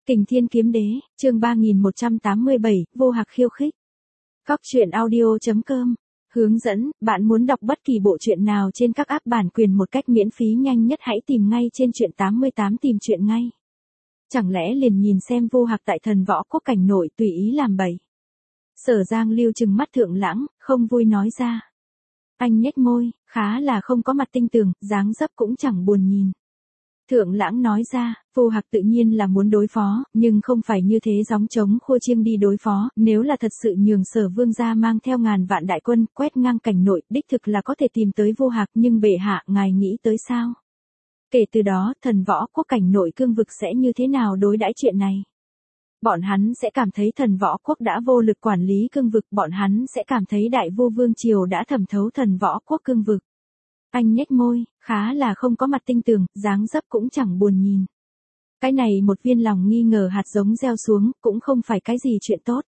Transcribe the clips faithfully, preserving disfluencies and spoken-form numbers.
Kình Thiên Kiếm Đế, chương ba nghìn một trăm tám mươi bảy, vô hạc khiêu khích. Góc truyện audio chấm com. Hướng dẫn, bạn muốn đọc bất kỳ bộ truyện nào trên các app bản quyền một cách miễn phí nhanh nhất hãy tìm ngay trên truyện tám mươi tám tìm truyện ngay. Chẳng lẽ liền nhìn xem vô hạc tại Thần Võ Quốc cảnh nội tùy ý làm bậy. Sở Giang Lưu trừng mắt Thượng Lãng, không vui nói ra. Anh nhếch môi, khá là không có mặt tinh tường, dáng dấp cũng chẳng buồn nhìn. Thượng Lãng nói ra, vô hạc tự nhiên là muốn đối phó, nhưng không phải như thế gióng trống khua chiêng đi đối phó, nếu là thật sự nhường Sở Vương gia mang theo ngàn vạn đại quân, quét ngang cảnh nội, đích thực là có thể tìm tới vô hạc, nhưng bệ hạ, ngài nghĩ tới sao? Kể từ đó, Thần Võ Quốc cảnh nội cương vực sẽ như thế nào đối đãi chuyện này? Bọn hắn sẽ cảm thấy Thần Võ Quốc đã vô lực quản lý cương vực, bọn hắn sẽ cảm thấy Đại Vô Vương Triều đã thẩm thấu Thần Võ Quốc cương vực. Anh nhếch môi, khá là không có mặt tinh tường, dáng dấp cũng chẳng buồn nhìn. Cái này một viên lòng nghi ngờ hạt giống gieo xuống, cũng không phải cái gì chuyện tốt.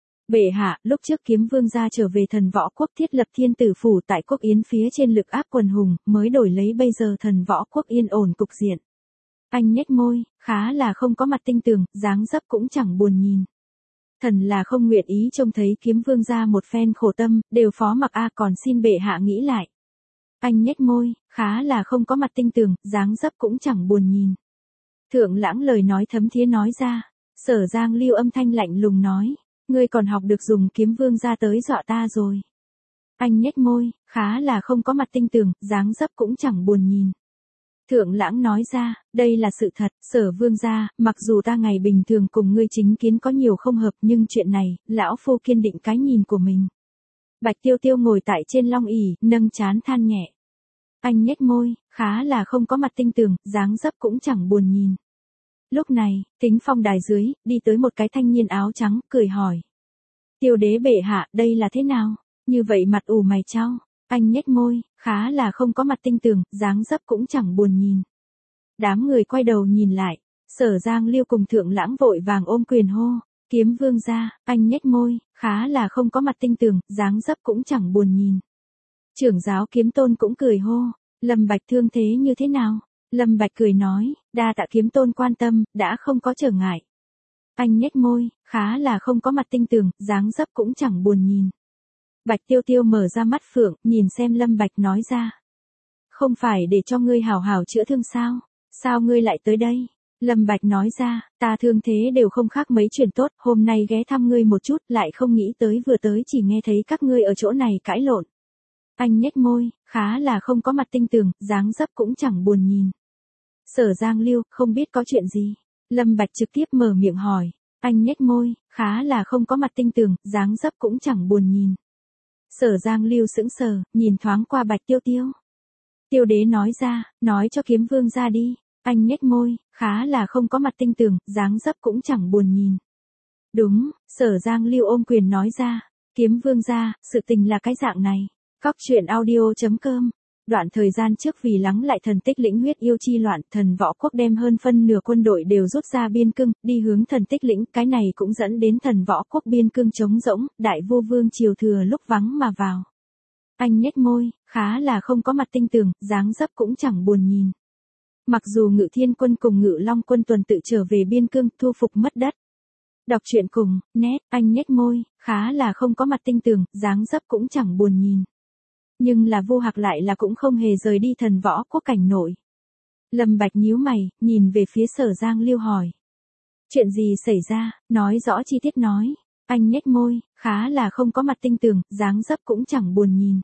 Bệ hạ, lúc trước Kiếm Vương gia trở về Thần Võ Quốc thiết lập Thiên Tử Phủ tại Quốc Yến phía trên lực áp quần hùng, mới đổi lấy bây giờ Thần Võ Quốc yên ổn cục diện. Anh nhếch môi, khá là không có mặt tinh tường, dáng dấp cũng chẳng buồn nhìn. Thần là không nguyện ý trông thấy Kiếm Vương gia một phen khổ tâm, đều phó mặc a còn xin bệ hạ nghĩ lại. Anh nhếch môi, khá là không có mặt tinh tường, dáng dấp cũng chẳng buồn nhìn. Thượng Lãng lời nói thấm thía nói ra, Sở Giang Lưu âm thanh lạnh lùng nói, ngươi còn học được dùng Kiếm Vương gia tới dọa ta rồi. Anh nhếch môi, khá là không có mặt tinh tường, dáng dấp cũng chẳng buồn nhìn. Thượng Lãng nói ra, đây là sự thật, Sở Vương gia, mặc dù ta ngày bình thường cùng ngươi chính kiến có nhiều không hợp nhưng chuyện này, lão phu kiên định cái nhìn của mình. Bạch Tiêu Tiêu ngồi tại trên long ỷ, nâng trán than nhẹ. Anh nhếch môi, khá là không có mặt tinh tường, dáng dấp cũng chẳng buồn nhìn. Lúc này, Kính Phong đài dưới, đi tới một cái thanh niên áo trắng, cười hỏi. Tiêu đế bệ hạ, đây là thế nào? Như vậy mặt ủ mày chau. Anh nhếch môi, khá là không có mặt tinh tường, dáng dấp cũng chẳng buồn nhìn. Đám người quay đầu nhìn lại, Sở Giang Lưu cùng Thượng Lãng vội vàng ôm quyền hô. Kiếm Vương gia, anh nhếch môi, khá là không có mặt tinh tường, dáng dấp cũng chẳng buồn nhìn. Trưởng giáo Kiếm Tôn cũng cười hô, Lâm Bạch thương thế như thế nào? Lâm Bạch cười nói, đa tạ Kiếm Tôn quan tâm, đã không có trở ngại. Anh nhếch môi, khá là không có mặt tinh tường, dáng dấp cũng chẳng buồn nhìn. Bạch Tiêu Tiêu mở ra mắt phượng, nhìn xem Lâm Bạch nói ra. Không phải để cho ngươi hảo hảo chữa thương sao? Sao ngươi lại tới đây? Lâm Bạch nói ra, ta thương thế đều không khác mấy chuyện tốt, hôm nay ghé thăm ngươi một chút, lại không nghĩ tới vừa tới chỉ nghe thấy các ngươi ở chỗ này cãi lộn. Anh nhếch môi, khá là không có mặt tinh tường, dáng dấp cũng chẳng buồn nhìn. Sở Giang Lưu, không biết có chuyện gì? Lâm Bạch trực tiếp mở miệng hỏi. Anh nhếch môi, khá là không có mặt tinh tường, dáng dấp cũng chẳng buồn nhìn. Sở Giang Lưu sững sờ, nhìn thoáng qua Bạch Tiêu Tiêu. Tiêu đế nói ra, nói cho Kiếm Vương gia đi. Anh nhếch môi, khá là không có mặt tinh tường, dáng dấp cũng chẳng buồn nhìn. Đúng, Sở Giang Lưu ôm quyền nói ra. Kiếm Vương gia, sự tình là cái dạng này. Góc truyện audio chấm com. Đoạn thời gian trước vì lắng lại thần tích lĩnh huyết yêu chi loạn, Thần Võ Quốc đem hơn phân nửa quân đội đều rút ra biên cương, đi hướng thần tích lĩnh, cái này cũng dẫn đến Thần Võ Quốc biên cương trống rỗng, Đại Vô Vương triều thừa lúc vắng mà vào. Anh nhếch môi, khá là không có mặt tinh tường, dáng dấp cũng chẳng buồn nhìn. Mặc dù Ngự Thiên Quân cùng Ngự Long Quân tuần tự trở về biên cương, thu phục mất đất. Đọc truyện cùng, nét, anh nhếch môi, khá là không có mặt tinh tường, dáng dấp cũng chẳng buồn nhìn. Nhưng là vô hạc lại là cũng không hề rời đi Thần Võ Quốc cảnh nội. Lâm Bạch nhíu mày, nhìn về phía Sở Giang Lưu hỏi. Chuyện gì xảy ra, nói rõ chi tiết nói. Anh nhếch môi, khá là không có mặt tinh tường, dáng dấp cũng chẳng buồn nhìn.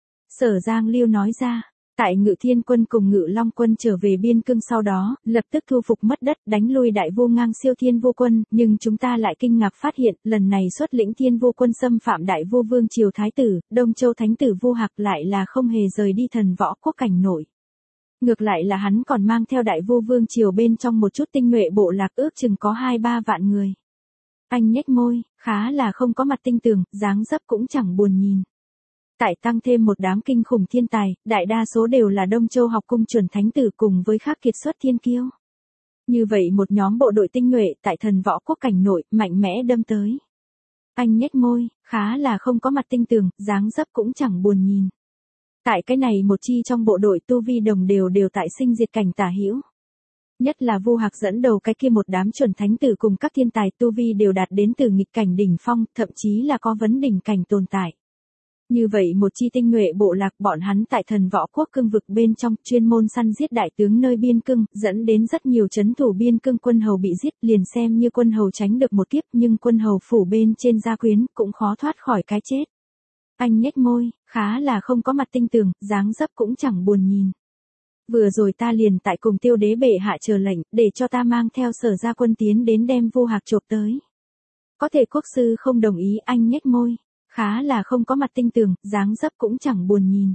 Sở Giang Lưu nói ra. Tại Ngự Thiên Quân cùng Ngự Long Quân trở về biên cương sau đó, lập tức thu phục mất đất, đánh lui Đại Vô Ngang siêu thiên vô quân, nhưng chúng ta lại kinh ngạc phát hiện, lần này xuất lĩnh thiên vô quân xâm phạm Đại Vô Vương triều thái tử, Đông Châu Thánh tử Vô Hạc lại là không hề rời đi Thần Võ Quốc cảnh nội. Ngược lại là hắn còn mang theo Đại Vô Vương triều bên trong một chút tinh nhuệ bộ lạc ước chừng có hai ba vạn người. Anh nhếch môi, khá là không có mặt tinh tường, dáng dấp cũng chẳng buồn nhìn. Tại tăng thêm một đám kinh khủng thiên tài, đại đa số đều là Đông Châu học cung chuẩn thánh tử cùng với khác kiệt xuất thiên kiêu. Như vậy một nhóm bộ đội tinh nhuệ tại Thần Võ Quốc cảnh nội, mạnh mẽ đâm tới. Anh nhếch môi, khá là không có mặt tinh tường, dáng dấp cũng chẳng buồn nhìn. Tại cái này một chi trong bộ đội tu vi đồng đều đều tại sinh diệt cảnh tả hữu. Nhất là Vu Hạc dẫn đầu cái kia một đám chuẩn thánh tử cùng các thiên tài tu vi đều đạt đến từ nghịch cảnh đỉnh phong, thậm chí là có vấn đỉnh cảnh tồn tại. Như vậy một chi tinh nhuệ bộ lạc, bọn hắn tại thần võ quốc cương vực bên trong chuyên môn săn giết đại tướng nơi biên cương, dẫn đến rất nhiều trấn thủ biên cương quân hầu bị giết, liền xem như quân hầu tránh được một kiếp, nhưng quân hầu phủ bên trên gia quyến cũng khó thoát khỏi cái chết. Anh nhếch môi, khá là không có mặt tinh tường, dáng dấp cũng chẳng buồn nhìn. Vừa rồi ta liền tại cùng Tiêu đế bệ hạ chờ lệnh, để cho ta mang theo Sở gia quân tiến đến đem Vu Hạc chộp tới. Có thể quốc sư không đồng ý. Anh nhếch môi, khá là không có mặt tinh tường, dáng dấp cũng chẳng buồn nhìn.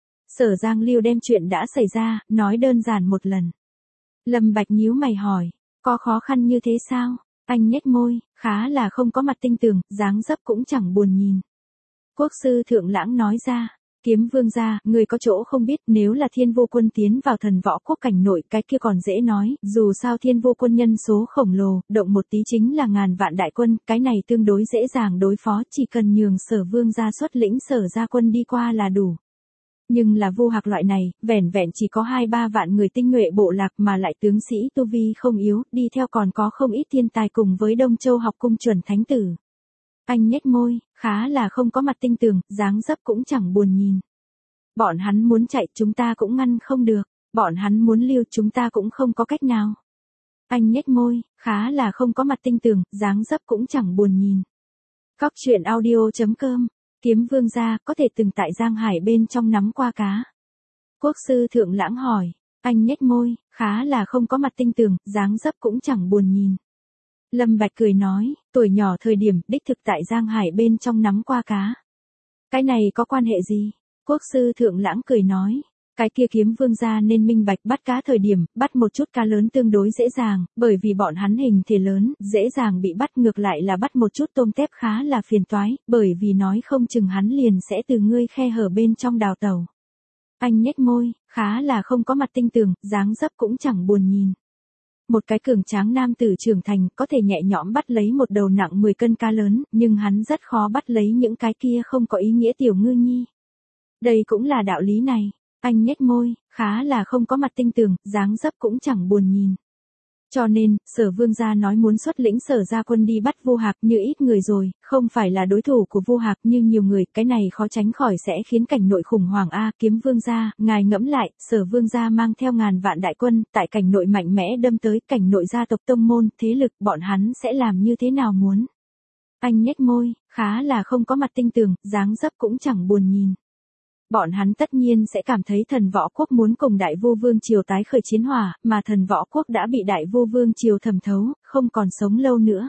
Sở Giang Liêu đem chuyện đã xảy ra, nói đơn giản một lần. Lâm Bạch nhíu mày hỏi, có khó khăn như thế sao? Anh nhếch môi, khá là không có mặt tinh tường, dáng dấp cũng chẳng buồn nhìn. Quốc sư Thượng Lãng nói ra, Kiếm Vương gia, người có chỗ không biết, nếu là Thiên Vô Quân tiến vào thần võ quốc cảnh nội, cái kia còn dễ nói, dù sao Thiên Vô Quân nhân số khổng lồ, động một tí chính là ngàn vạn đại quân, cái này tương đối dễ dàng đối phó, chỉ cần nhường Sở Vương gia xuất lĩnh Sở gia quân đi qua là đủ. Nhưng là Vu Hạc loại này, vẻn vẹn chỉ có hai ba vạn người tinh nhuệ bộ lạc mà lại tướng sĩ tu vi không yếu, đi theo còn có không ít thiên tài cùng với Đông Châu học cung chuẩn thánh tử. Anh nhếch môi, khá là không có mặt tinh tường, dáng dấp cũng chẳng buồn nhìn. Bọn hắn muốn chạy, chúng ta cũng ngăn không được, bọn hắn muốn lưu, chúng ta cũng không có cách nào. Anh nhếch môi, khá là không có mặt tinh tường, dáng dấp cũng chẳng buồn nhìn. Cóc truyện audio chấm com, Kiếm Vương gia, có thể từng tại Giang Hải bên trong nắm qua cá. Quốc sư Thượng Lãng hỏi, anh nhếch môi, khá là không có mặt tinh tường, dáng dấp cũng chẳng buồn nhìn. Lâm Bạch cười nói, tuổi nhỏ thời điểm, đích thực tại Giang Hải bên trong nắm qua cá. Cái này có quan hệ gì? Quốc sư Thượng Lãng cười nói, cái kia Kiếm Vương gia nên minh bạch, bắt cá thời điểm, bắt một chút cá lớn tương đối dễ dàng, bởi vì bọn hắn hình thể lớn, dễ dàng bị bắt, ngược lại là bắt một chút tôm tép khá là phiền toái, bởi vì nói không chừng hắn liền sẽ từ ngươi khe hở bên trong đào tẩu. Anh nhếch môi, khá là không có mặt tinh tường, dáng dấp cũng chẳng buồn nhìn. Một cái cường tráng nam tử trưởng thành có thể nhẹ nhõm bắt lấy một đầu nặng mười cân cá lớn, nhưng hắn rất khó bắt lấy những cái kia không có ý nghĩa tiểu ngư nhi. Đây cũng là đạo lý này. Anh nhếch môi, khá là không có mặt tinh tường, dáng dấp cũng chẳng buồn nhìn. Cho nên, Sở Vương gia nói muốn xuất lĩnh Sở gia quân đi bắt Vu Hạc, như ít người rồi, không phải là đối thủ của Vu Hạc như nhiều người, cái này khó tránh khỏi sẽ khiến cảnh nội khủng hoảng a. Kiếm Vương gia, ngài ngẫm lại, Sở Vương gia mang theo ngàn vạn đại quân, tại cảnh nội mạnh mẽ đâm tới, cảnh nội gia tộc tông môn, thế lực, bọn hắn sẽ làm như thế nào muốn? Anh nhếch môi, khá là không có mặt tinh tường, dáng dấp cũng chẳng buồn nhìn. Bọn hắn tất nhiên sẽ cảm thấy thần võ quốc muốn cùng đại vô vương triều tái khởi chiến hỏa, mà thần võ quốc đã bị đại vô vương triều thẩm thấu, không còn sống lâu nữa.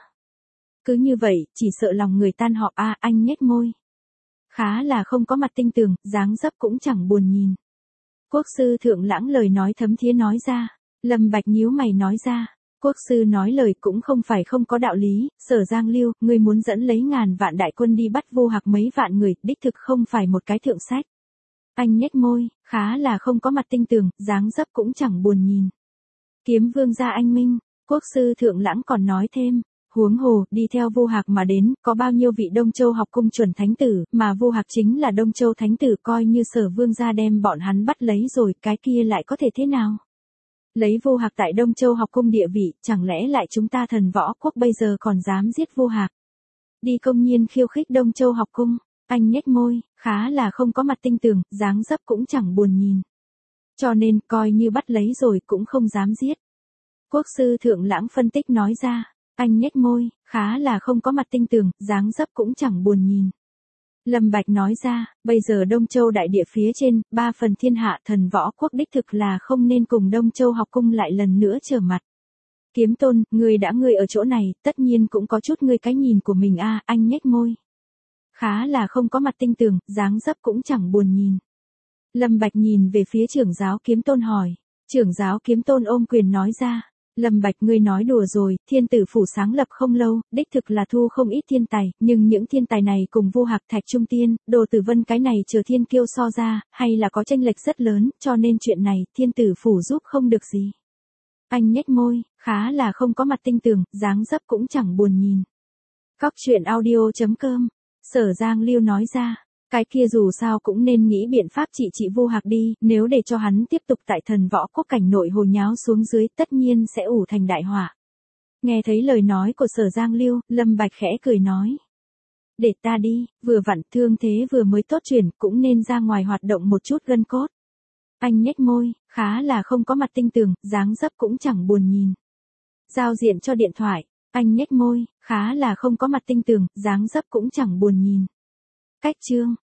Cứ như vậy, chỉ sợ lòng người tan họp a. Anh nhếch môi, khá là không có mặt tinh tường, dáng dấp cũng chẳng buồn nhìn. Quốc sư Thượng Lãng lời nói thấm thía nói ra. Lâm Bạch nhíu mày nói ra, quốc sư nói lời cũng không phải không có đạo lý. Sở Giang Liêu, ngươi muốn dẫn lấy ngàn vạn đại quân đi bắt Vu Hạc mấy vạn người, đích thực không phải một cái thượng sách. Anh nhếch môi, khá là không có mặt tinh tường, dáng dấp cũng chẳng buồn nhìn. Kiếm Vương gia anh minh, quốc sư Thượng Lãng còn nói thêm, huống hồ, đi theo Vu Hạc mà đến, có bao nhiêu vị Đông Châu học cung chuẩn thánh tử, mà Vu Hạc chính là Đông Châu thánh tử, coi như Sở Vương gia đem bọn hắn bắt lấy rồi, cái kia lại có thể thế nào? Lấy Vu Hạc tại Đông Châu học cung địa vị, chẳng lẽ lại chúng ta thần võ quốc bây giờ còn dám giết Vu Hạc? Đi công nhiên khiêu khích Đông Châu học cung. Anh nhếch môi, khá là không có mặt tinh tường, dáng dấp cũng chẳng buồn nhìn. Cho nên, coi như bắt lấy rồi cũng không dám giết. Quốc sư Thượng Lãng phân tích nói ra, anh nhếch môi, khá là không có mặt tinh tường, dáng dấp cũng chẳng buồn nhìn. Lâm Bạch nói ra, bây giờ Đông Châu đại địa phía trên, ba phần thiên hạ thần võ quốc đích thực là không nên cùng Đông Châu học cung lại lần nữa trở mặt. Kiếm Tôn, ngươi đã ngươi ở chỗ này, tất nhiên cũng có chút ngươi cái nhìn của mình a. Anh nhếch môi, khá là không có mặt tinh tường, dáng dấp cũng chẳng buồn nhìn. Lâm Bạch nhìn về phía trưởng giáo Kiếm Tôn hỏi. Trưởng giáo Kiếm Tôn ôm quyền nói ra. Lâm Bạch, ngươi nói đùa rồi, thiên tử phủ sáng lập không lâu, đích thực là thu không ít thiên tài, nhưng những thiên tài này cùng Vu Hạc, Thạch Trung Tiên, Đồ Tử Vân cái này chờ thiên kiêu so ra, hay là có chênh lệch rất lớn, cho nên chuyện này, thiên tử phủ giúp không được gì. Anh nhếch môi, khá là không có mặt tinh tường, dáng dấp cũng chẳng buồn nhìn. Cóc truyện audio chấm com, Sở Giang Liêu nói ra, Cái kia dù sao cũng nên nghĩ biện pháp trị trị Vô Hạc đi, nếu để cho hắn tiếp tục tại Thần Võ Quốc cảnh nội hồ nháo xuống dưới tất nhiên sẽ ủ thành đại họa. Nghe thấy lời nói của Sở Giang Lưu, Lâm Bạch khẽ cười nói. Để ta đi, vừa vặn thương thế vừa mới tốt chuyển, cũng nên ra ngoài hoạt động một chút gân cốt. Anh nhếch môi, khá là không có mặt tinh tường, dáng dấp cũng chẳng buồn nhìn. Giao diện cho điện thoại, anh nhếch môi, khá là không có mặt tinh tường, dáng dấp cũng chẳng buồn nhìn. Cách chương.